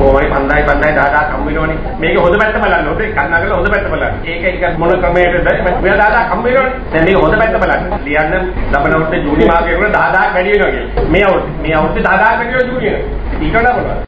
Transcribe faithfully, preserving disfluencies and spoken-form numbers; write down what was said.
කොහොමයි පන්දායි පන්දායි දහදාහ කම් වෙනවනේ. මේක හොඳ පැත්ත බලන්න. හොඳ කන්නාගල හොඳ පැත්ත බලන්න. ඒක එක මොන ක්‍රමයකටද මෙයා දහදාහ කම් වෙනවනේ. දැන් මේක හොඳ පැත්ත බලන්න. ලියන්න ලබන අවුරුද්දේ ජූනි මාසයේ වල දහදාහක් වැඩි වෙනවා කියලා. මේ අවුරුද්දේ මේ අවුරුද්දේ දහදාහක් වැඩි වෙනවා ජූනි එක. ඊට වඩා මොනවද?